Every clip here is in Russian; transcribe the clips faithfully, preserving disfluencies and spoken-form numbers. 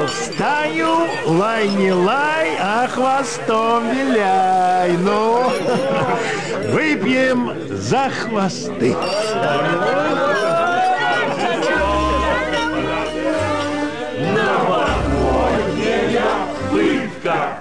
в стаю, лай не лай, а хвостом виляй. Ну, выпьем за хвосты. Новогодняя пытка.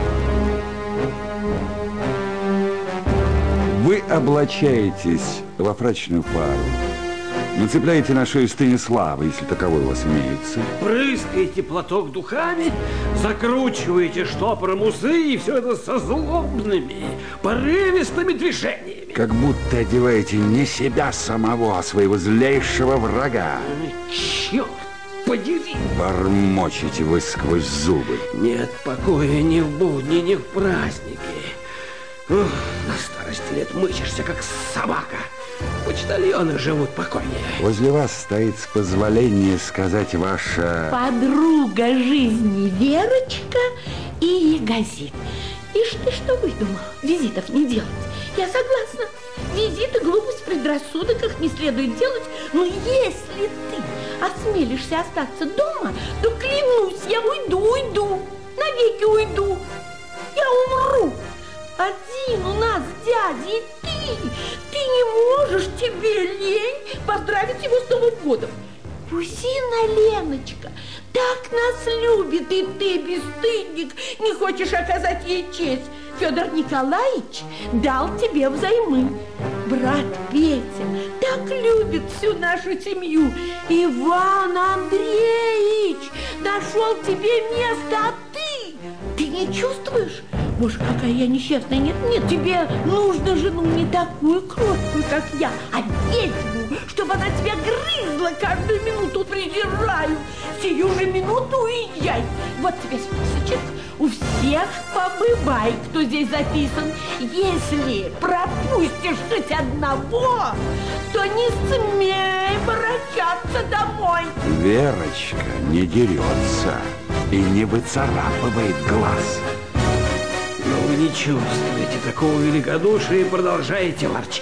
Вы облачаетесь во фрачную пару, нацепляете на шею Станислава, если таковой у вас имеется. Прыскаете платок духами, закручиваете штопором усы, и все это со злобными, порывистыми движениями. Как будто одеваете не себя самого, а своего злейшего врага. Черт подери! Бормочете вы сквозь зубы. Нет покоя ни в будни, ни в праздники. Ух, на старости лет мычишься, как собака. Почтальоны живут покойнее. Возле вас стоит, с позволения сказать, ваша... подруга жизни Верочка и газет. Ишь ты что выдумал? Визитов не делать. Я согласна. Визиты, глупость, предрассудок, их не следует делать. Но если ты осмелишься остаться дома, то, клянусь, я уйду, уйду. Навеки уйду. Я умру. Один у нас дядя, и ты, ты не можешь, тебе лень поздравить его с Новым годом. Кузина Леночка так нас любит, и ты, бесстыдник, не хочешь оказать ей честь. Федор Николаевич дал тебе взаймы. Брат Петя так любит всю нашу семью. Иван Андреевич нашел тебе место, а ты, ты не чувствуешь? Боже, какая я несчастная. Нет, нет, тебе нужно жену не такую кроткую, как я, а ведьму, чтобы она тебя грызла каждую минуту. Презираю. Сию же минуту уезжай. Вот тебе списочек. У всех побывай, кто здесь записан. Если пропустишь хоть одного, то не смей ворочаться домой. Верочка не дерется и не выцарапывает глаз. Но вы не чувствуете такого великодушия и продолжаете ворчать.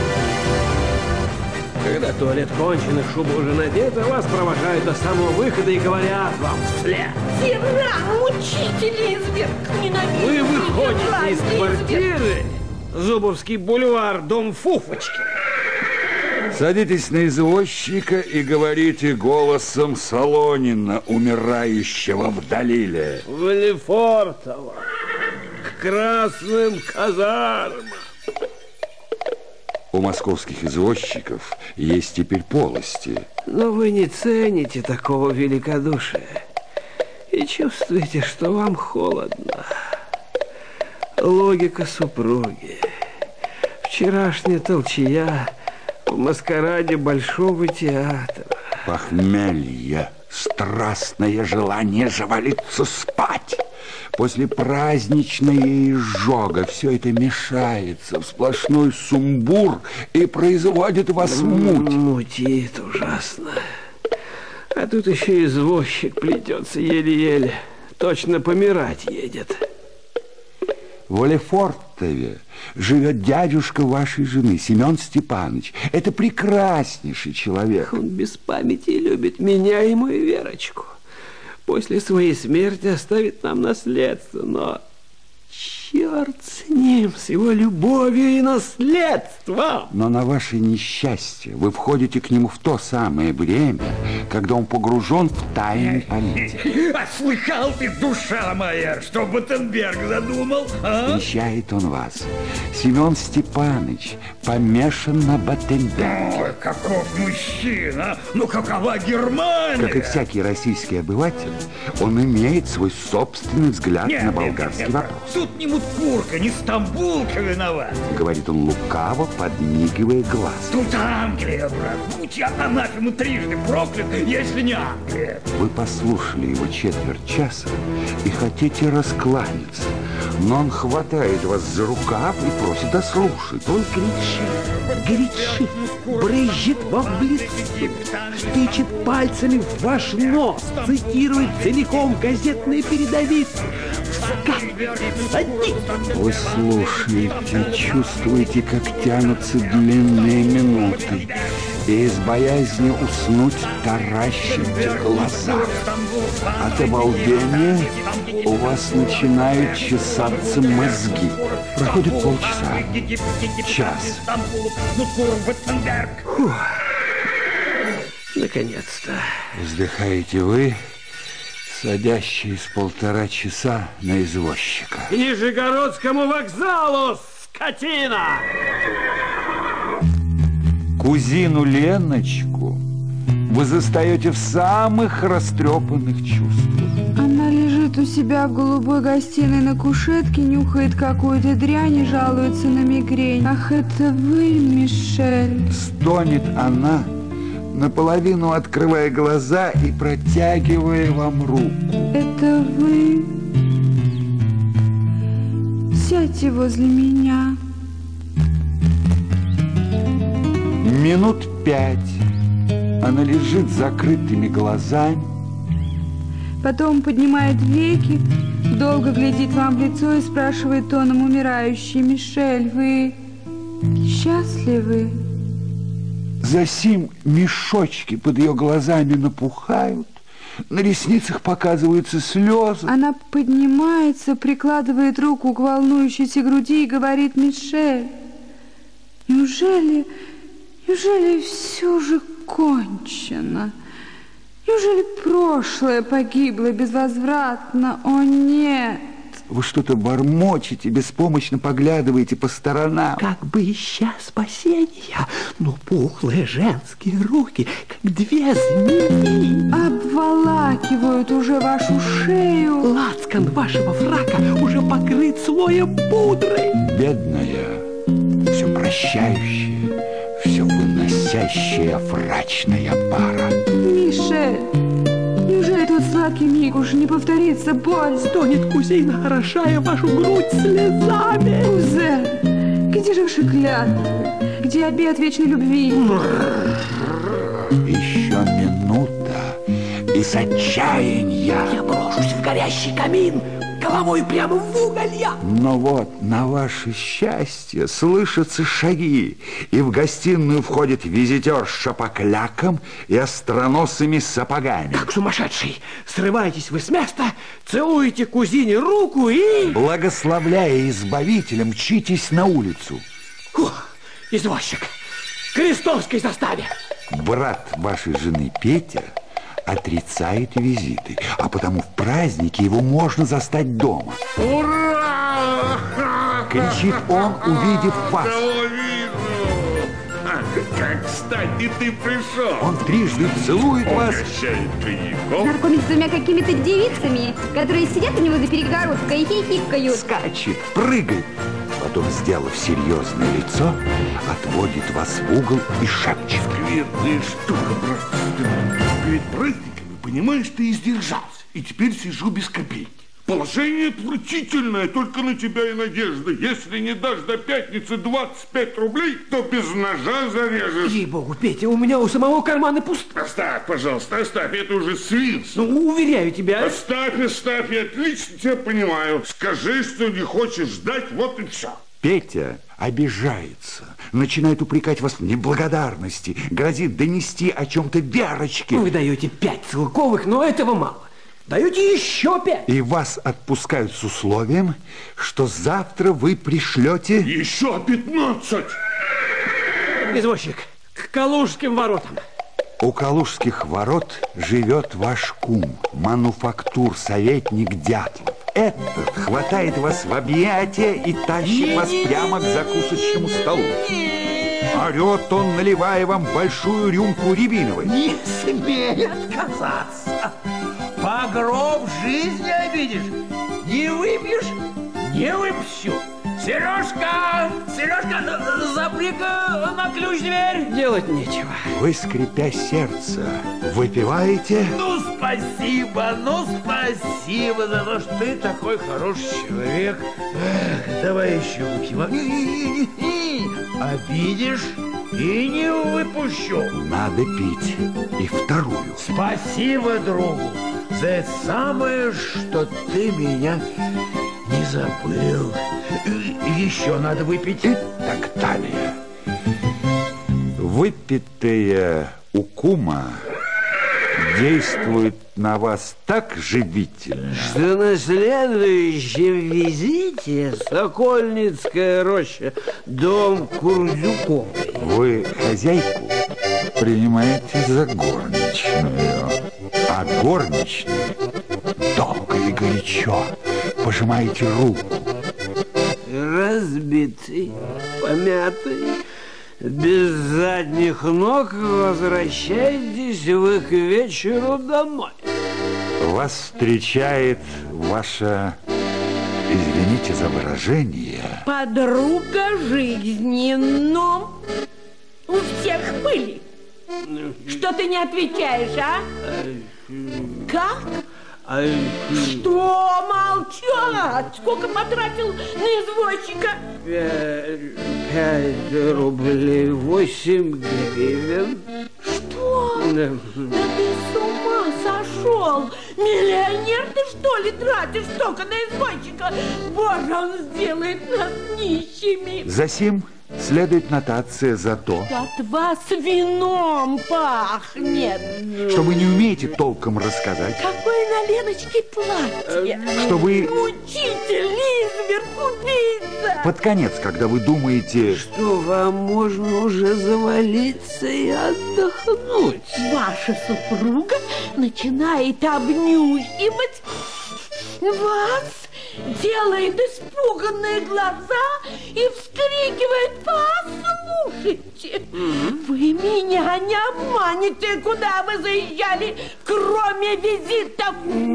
Когда туалет кончен и шуба уже надета, вас провожают до самого выхода и говорят вам вслед: тиран, мучители, изверг, ненавидите. Вы выходите из квартиры, Зубовский бульвар, дом Фуфочки. Садитесь на извозчика и говорите голосом Солонина, умирающего в Далиле: в Лефортово, к красным казармам. У московских извозчиков есть теперь полости. Но вы не цените такого великодушия и чувствуете, что вам холодно. Логика супруги. Вчерашняя толчая в маскараде Большого театра. Похмелье, страстное желание завалиться спать. После праздничной изжога все это мешается в сплошной сумбур и производит вас муть. Мутит ужасно. А тут еще извозчик плетется еле-еле. Точно помирать едет. В Лефортове живет дядюшка вашей жены, Семен Степанович. Это прекраснейший человек. Он без памяти любит меня и мою Верочку. После своей смерти оставит нам наследство, но черт с ним, с его любовью и наследством. Но на ваше несчастье вы входите к нему в то самое время, когда он погружен в тайны политики. А слыхал ты, душа моя, что Баттенберг задумал? А? Встречает он вас. Семен Степанович помешан на Баттенберге. Ой, каков мужчина! Ну, какова Германия? Как и всякий российский обыватель, он имеет свой собственный взгляд нет, на болгарский нет, нет, вопрос. Тут не Мутфурка, не Стамбулка виноват. Говорит он лукаво, подмигивая глаз. Тут Англия, брат. Будь я анафему трижды проклят, если не Англия. Вы послушали его четверть часа и хотите раскланяться, но он хватает вас за рукав и просит дослушать. Он кричит, кричит, брызжет вам в лицо, тычет пальцами в ваш нос, цитирует целиком газетные передовицы. Вы слушаете, чувствуете, как тянутся длинные минуты. и из боязни уснуть таращите глаза. От обалдения у вас начинают чесаться мозги. Проходит полчаса, час. Фух. Наконец-то. Вздыхаете вы, садящие с полтора часа на извозчика. К Нижегородскому вокзалу, скотина! Кузину Леночку вы застаете в самых растрепанных чувствах. Она лежит у себя в голубой гостиной на кушетке, нюхает какую-то дрянь и жалуется на мигрень. Ах, это вы, Мишель. Стонет она, наполовину открывая глаза и протягивая вам руку. Это вы? Сядьте возле меня. Минут пять она лежит с закрытыми глазами. Потом поднимает веки, долго глядит вам в лицо и спрашивает тоном умирающей: Мишель, вы счастливы? Засим мешочки под ее глазами напухают, на ресницах показываются слезы. Она поднимается, прикладывает руку к волнующейся груди и говорит: Мишель, неужели, неужели все же кончено? Неужели прошлое погибло безвозвратно? О, нет! Вы что-то бормочете, беспомощно поглядываете по сторонам. Как бы ища спасения, но пухлые женские руки, как две змеи, обволакивают уже вашу шею. Лацкан вашего фрака уже покрыт слоем пудры. Бедная, все прощающая, все выносящая фрачная пара. Мишель, неужели тот сладкий миг уж не повторится боль? Стонет кузина, орошая вашу грудь слезами. Кузен, где же ваши клятвы? Где обет вечной любви? Еще минута, и с отчаяния я брошусь в горящий камин, головой прямо в уголья. Но вот на ваше счастье слышатся шаги, и в гостиную входит визитер с шапокляком и остроносыми сапогами. Как сумасшедший, срываетесь вы с места, целуете кузине руку и... Благословляя избавителя, мчитесь на улицу. Фух, извозчик, к крестовской заставе. Брат вашей жены Петя отрицает визиты, а потому в празднике его можно застать дома. Ура! Кричит он, увидев вас. Кого вижу? А, как кстати ты пришел. Он трижды целует вас. Угощает коньяком. Знакомится с двумя какими-то девицами, которые сидят у него за перегородкой и хихикают. Скачет, прыгает. Потом, сделав серьезное лицо, отводит вас в угол и шепчет. Скверная штука, брат. Перед праздниками, понимаешь, ты издержался. И теперь сижу без копейки. Положение отвратительное, только на тебя и надежда. Если не дашь до пятницы двадцать пять рублей, то без ножа зарежешь. Ей-богу, Петя, у меня у самого карманы пусты. Оставь, пожалуйста, оставь, это уже свинс. Ну, уверяю тебя. Оставь, оставь, я отлично тебя понимаю. Скажи, что не хочешь ждать, вот и все. Петя обижается, начинает упрекать вас в неблагодарности, грозит донести о чем-то Верочке. Вы даете пять целковых, но этого мало. Даете еще пять. И вас отпускают с условием, что завтра вы пришлете... Еще пятнадцать. Извозчик, к Калужским воротам. У Калужских ворот живет ваш кум, мануфактур-советник Дятлов. Этот хватает вас в объятия и тащит вас прямо к закусочному столу. Орет он, наливая вам большую рюмку рябиновой. Не смей отказаться. По гроб жизни обидишь. Не выпьешь, не выпущу. Сережка, Сережка, запри-ка на ключ дверь. Делать нечего. Вы, скрипя сердце, выпиваете? Ну, спасибо, ну, спасибо за то, что ты такой хороший человек. Эх, давай еще выпьем. Обидишь и не выпущу. Надо пить и вторую. Спасибо другу за это самое, что ты меня не забыл. Еще надо выпить. И так далее. Выпитая у кума действует на вас так живительно, что на следующем визите Сокольницкая роща, дом Курдюковой. Вы хозяйку принимаете за горничную, а горничной долго и горячо пожимаете руку. Разбитый, помятый, без задних ног возвращаетесь вы к вечеру домой. Вас встречает ваша, извините за выражение, подруга жизни, но у всех были. Что ты не отвечаешь, а? Как? Что молчать? Сколько потратил на извозчика? Пять рублей восемь гривен. Что? Да. Да ты с ума сошел! Миллионер ты, что ли, тратишь столько на извозчика? Боже, он сделает нас нищими. Засим следует нотация за то, от вас вином пахнет. Что вы не умеете толком рассказать. Какое на Леночке платье. Что вы... Мучитель, изверг, убийца. Под конец, когда вы думаете... Что вам можно уже завалиться и отдохнуть. Ваша супруга начинает обнюхивать вас, делает испуганные глаза и вскрикивает: послушайте, mm-hmm. вы меня не обманете, куда вы заезжали, кроме визитов?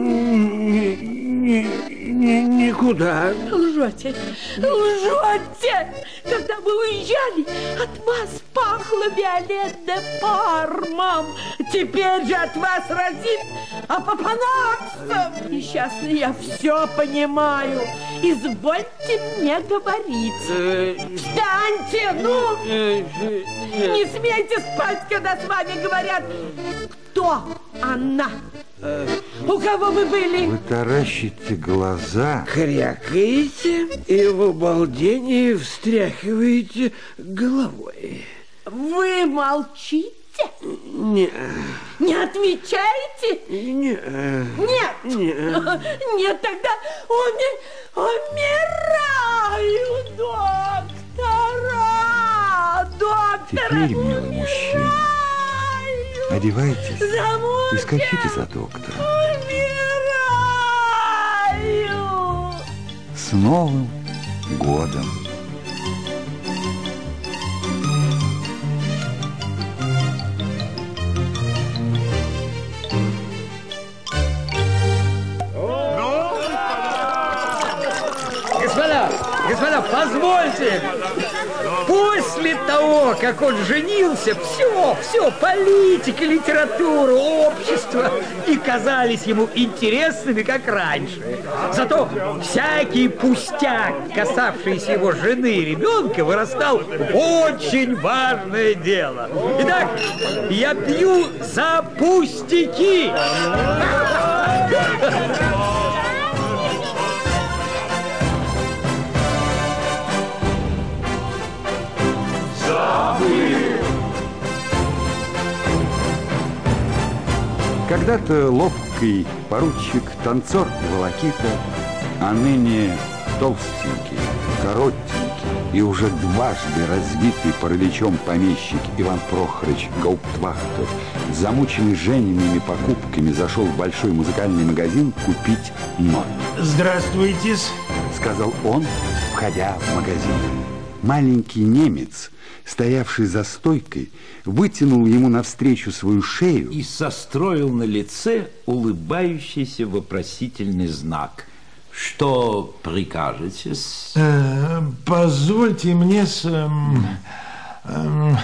Никуда. Лжете, лжете. Когда вы уезжали, от вас пахло Виолет де Пармом. Теперь же от вас разит апопанаксом. Несчастный, я все понимаю. Извольте мне говорить. Встаньте, ну! Не смейте спать, когда с вами говорят. Кто она? У кого вы были? Вы таращите глаза, крякаете и в обалдении встряхиваете головой. Вы молчите? Нет. Не отвечаете? Нет. Нет? Нет. Нет, тогда уми... умираю, доктора! Доктора! Теперь, милый мужчина, одевайтесь и скачите за доктором. Умираю! С Новым годом! Господа, господа, позвольте. После того, как он женился, все, все, политика, литература, общество и казались ему интересными, как раньше. Зато всякий пустяк, касавшийся его жены и ребенка, вырастал в очень важное дело. Итак, я пью за пустяки. Когда-то ловкий поручик, танцор и волокита, а ныне толстенький, коротенький и уже дважды разбитый параличом помещик Иван Прохорович Гауптвахтов, замученный Жениными покупками, зашел в большой музыкальный магазин купить номер. Здравствуйте, сказал он, входя в магазин. Маленький немец, стоявший за стойкой, вытянул ему навстречу свою шею и состроил на лице улыбающийся вопросительный знак. Что прикажете? Э, позвольте мне с... Э, э,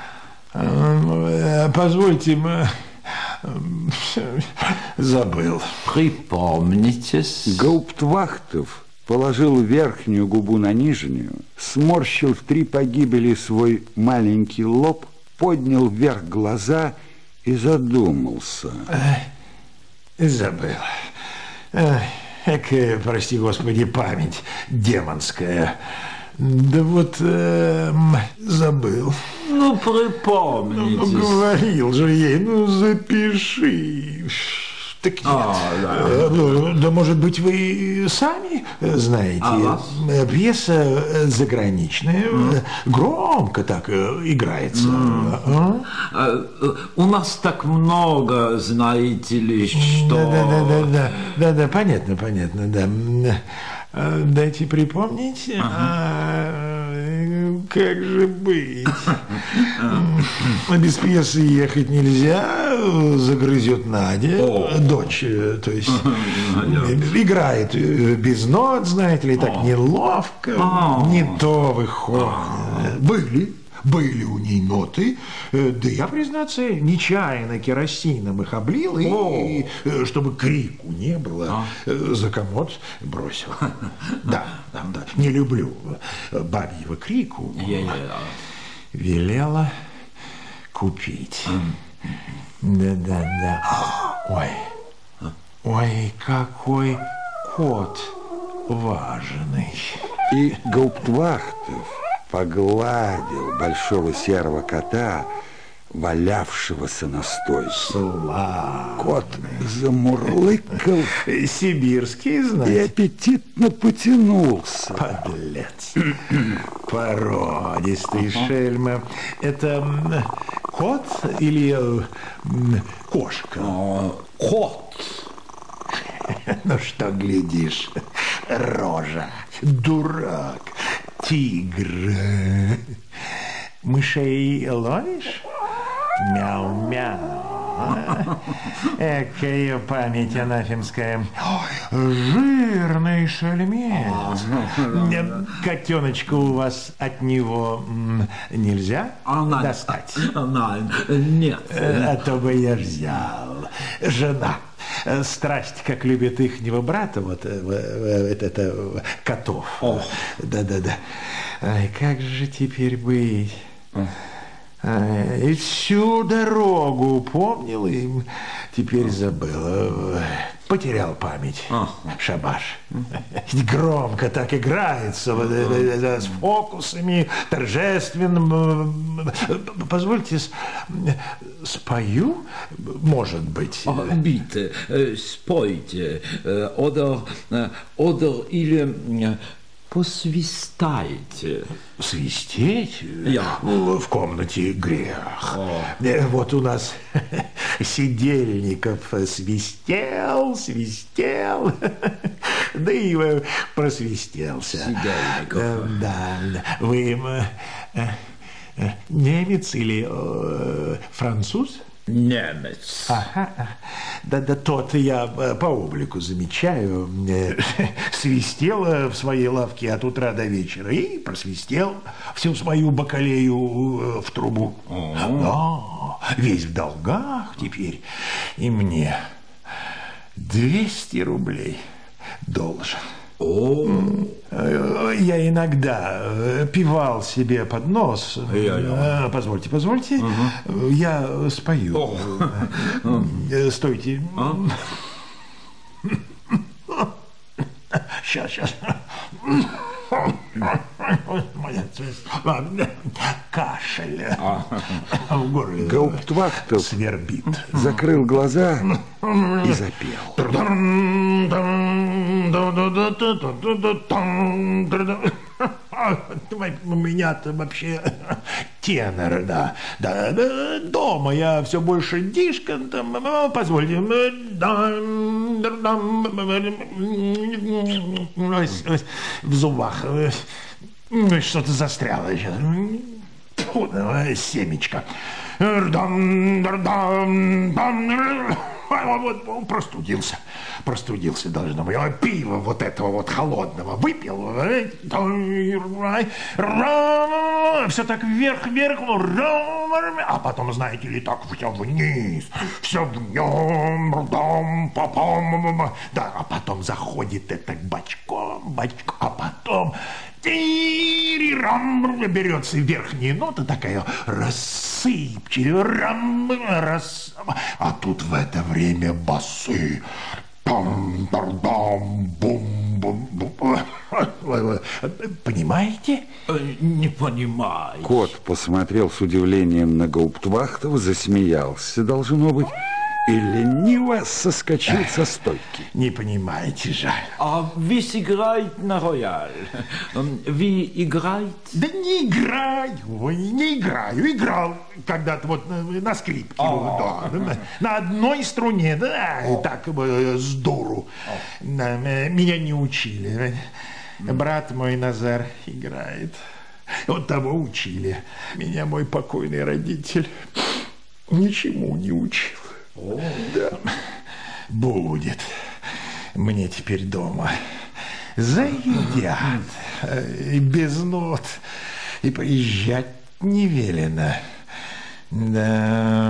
э, позвольте... Э, э, забыл. Припомнитесь. Гауптвахтов положил верхнюю губу на нижнюю, сморщил в три погибели свой маленький лоб, поднял вверх глаза и задумался. Эх, забыл. Эх, экая, прости господи, память демонская. Да вот э, забыл. Ну, припомните. Ну, говорил же ей, ну, запиши. Так нет. А, да. Ну, да, может быть, вы сами знаете. А пьеса заграничная, mm. громко так играется. Mm. А? А, у нас так много, знаете ли, что... Да, да, да, да, да, да, да, понятно, понятно, да. Дайте припомнить. Ага. А, как же быть? Без пьесы ехать нельзя. Загрызет Надя, О. дочь, то есть играет без нот, знаете ли, так О. неловко. О. Не то выходит. Были. Были у ней ноты, да я, признаться, нечаянно керосином их облил, и, и чтобы крику не было, а? за комод бросил. Да, да, да, не люблю бабьего крику. Велела купить. Да-да-да. Ой, ой, какой кот важный. И Гауптвахтов погладил большого серого кота, валявшегося на стойке. Славный. Кот замурлыкал. Сибирский, знаете. И аппетитно потянулся. Подлец. Породистый шельма. Это кот или кошка? Кот. Ну что глядишь, рожа, дурак. Тигр. Мышей ловишь? Мяу-мяу. Экая память анафемская. Жирный шельмец. Котеночка у вас от него нельзя она, достать? Она, нет. А то бы я взял. Жена. Страсть, как любит ихнего брата, вот это, это котов. Да-да-да. Ай, как же теперь быть? Ай, и всю дорогу помнил и теперь забыл. Потерял память. А. Шабаш. Громко так играется, а. с фокусами, торжественным. Позвольте, спою, может быть. А, бите, спойте. Oder, oder или... Посвистайте. Свистеть? Я. В комнате грех. О. Вот у нас Сидельников свистел, свистел, да и просвистелся. Сидельников. Да. Вы немец или француз? Немец. Ага. Да-да, тот я по облику замечаю. Свистел в своей лавке от утра до вечера и просвистел всю свою бакалею в трубу. Да, весь в долгах теперь. И мне двести рублей должен. О, я иногда пивал себе под нос. Я, я. Позвольте, позвольте, угу. Я спою. О. Стойте. А? Сейчас, сейчас. Кашель. А. В горле. Гауптвахтов свербит. Закрыл глаза и запел. У меня-то вообще тенор, да. Да, да. Дома я все больше дишка, там, позвольте. В зубах что-то застряло сейчас. Семечко. Вот простудился. Простудился, должно быть. Пиво вот этого вот холодного выпил. Все так вверх-вверх. А потом, знаете ли, так все вниз. Все в нем. Да, а потом заходит это бочком, бочком. А потом... берется верхняя нота такая рассыпчивая, рас... а тут в это время басы. Там, там, бум, бум, бум. Понимаете? Не понимаю. Кот посмотрел с удивлением на Гауптвахтова, засмеялся, должно быть, и лениво соскочил со стойки. Не понимаете, жаль. А вы играете на рояль? Вы играете? Да не играю, ой, не играю. Играл когда-то вот на, на скрипке. Да, на, на одной струне, да, и так с дуру. Меня не учили. Брат мой Назар играет. Вот того учили. Меня мой покойный родитель ничему не учил. О. Да, будет мне теперь дома. Заедят и без нот, и приезжать не велено. Да,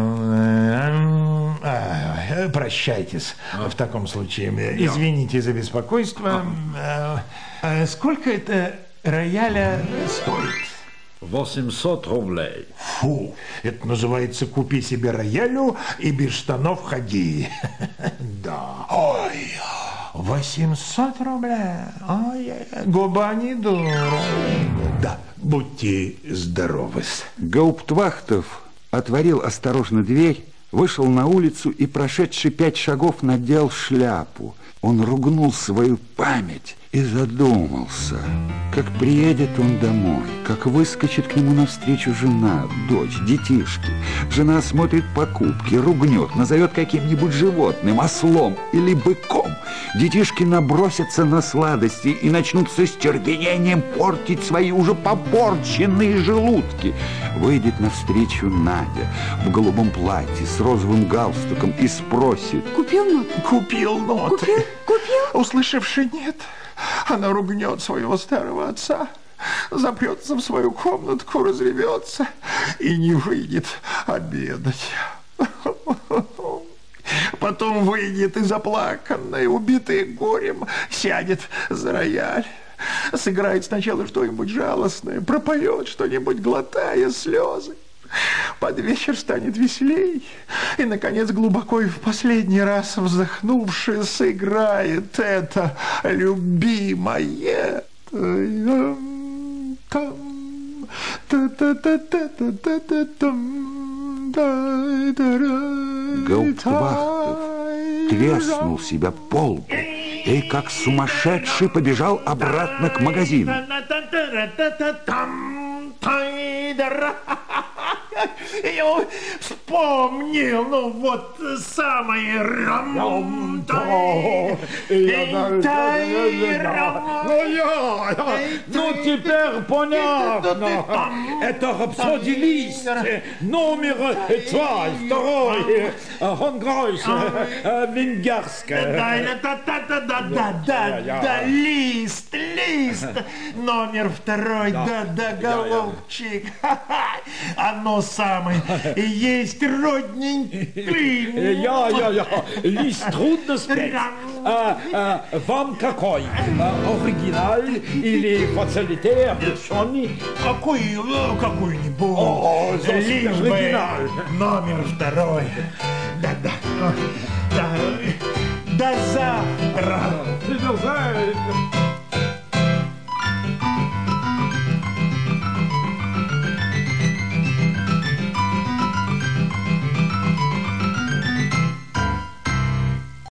а, прощайтесь а. в таком случае. Извините за беспокойство. А. А сколько это рояля стоит? восемьсот рублей. Фу, это называется «купи себе роялю и без штанов ходи». Да. Ой, восемьсот рублей. Ой, губа не дура. Да, будьте здоровы. Гауптвахтов отворил осторожно дверь, вышел на улицу и, прошедший пять шагов, надел шляпу. Он ругнул свою память и задумался, как приедет он домой, как выскочит к нему навстречу жена, дочь, детишки. Жена смотрит покупки, ругнет, назовет каким-нибудь животным, ослом или быком. Детишки набросятся на сладости и начнут с остервенением портить свои уже попорченные желудки. Выйдет навстречу Надя в голубом платье с розовым галстуком и спросит: Купил ноты? Купил ноты. Купил? Купил? Услышавши нет, она ругнет своего старого отца, запрется в свою комнатку, разревется и не выйдет обедать. Потом выйдет и заплаканная, убитая горем, сядет за рояль, сыграет сначала что-нибудь жалостное, пропоет что-нибудь, глотая слезы. Под вечер станет веселей, и, наконец, глубоко и в последний раз вздохнувши, сыграет это любимое. Гауптвахтов треснул себя по лбу и, как сумасшедший, побежал обратно к магазину. Я вспомнил, ну вот самое рам. Ну теперь понятно. Это Рапсодия Лист, номер два, второй, Хонгройс, венгерская. Да-да-да-да-да-да, Лист, Лист, номер второй, да-да, голубчик. Оно самое и есть родненький. Я-я-я, Лист трудно спеть. А, а, вам какой? А, оригинал или фацилитер? Какой, какой-нибудь. Лишь бы номер второй. Да-да. Да. До завтра. До завтра.